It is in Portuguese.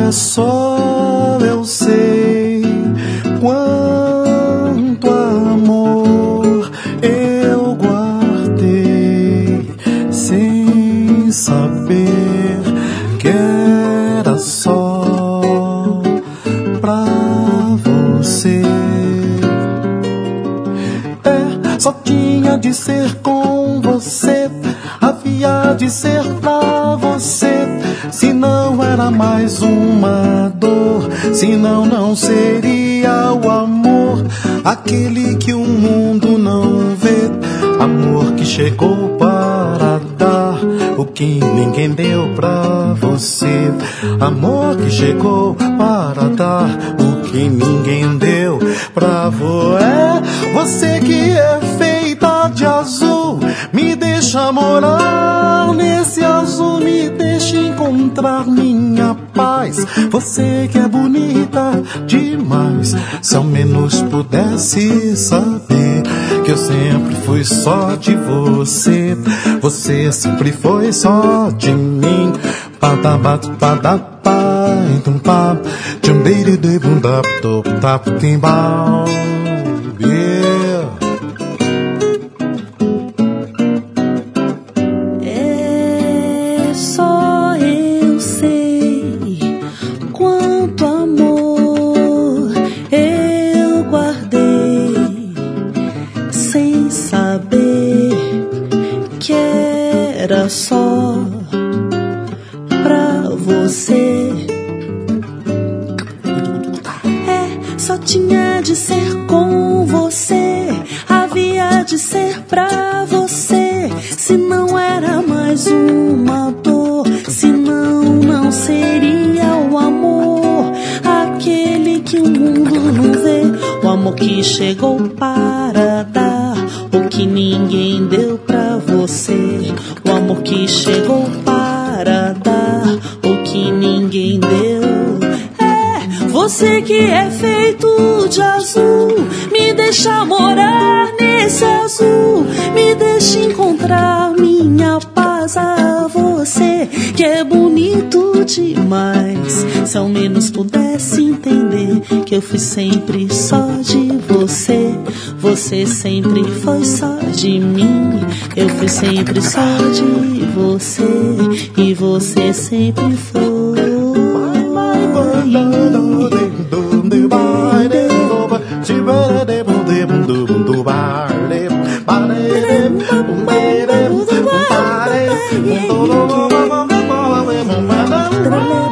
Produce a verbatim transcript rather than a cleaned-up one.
Olha só, eu sei quanto amor eu guardei, sem saber que era só pra você. É, só tinha de ser com você, havia de ser pra você. Se não era mais uma dor, senão não seria o amor, aquele que o mundo não vê. Amor que chegou para dar o que ninguém deu pra você. Amor que chegou para dar o que ninguém deu pra você. É você que é feita de azul, me deixa morar nesse azul, me deixa encontrar minha paz. Você que é bonita demais, se ao menos pudesse saber que eu sempre fui só de você, você sempre foi só de mim. Padabat padapa, então pá, jambiri de bunda, top tap timbal. Yeah. É só eu sei quanto amor eu guardei, sem saber que era só pra você. É, só tinha de ser com você, havia de ser pra você. Se não era mais uma dor, senão não seria o amor, aquele que o mundo não vê. O amor que chegou para dar o que ninguém deu pra você. O amor que chegou para dar o que ninguém deu. É você que é feito de azul, me deixa morar nesse azul, me deixa encontrar minha paz. A você que é bonito demais, se ao menos pudesse entender que eu fui sempre só de você. Você sempre foi só de mim, eu fui sempre só de você, e você sempre foi. Bye.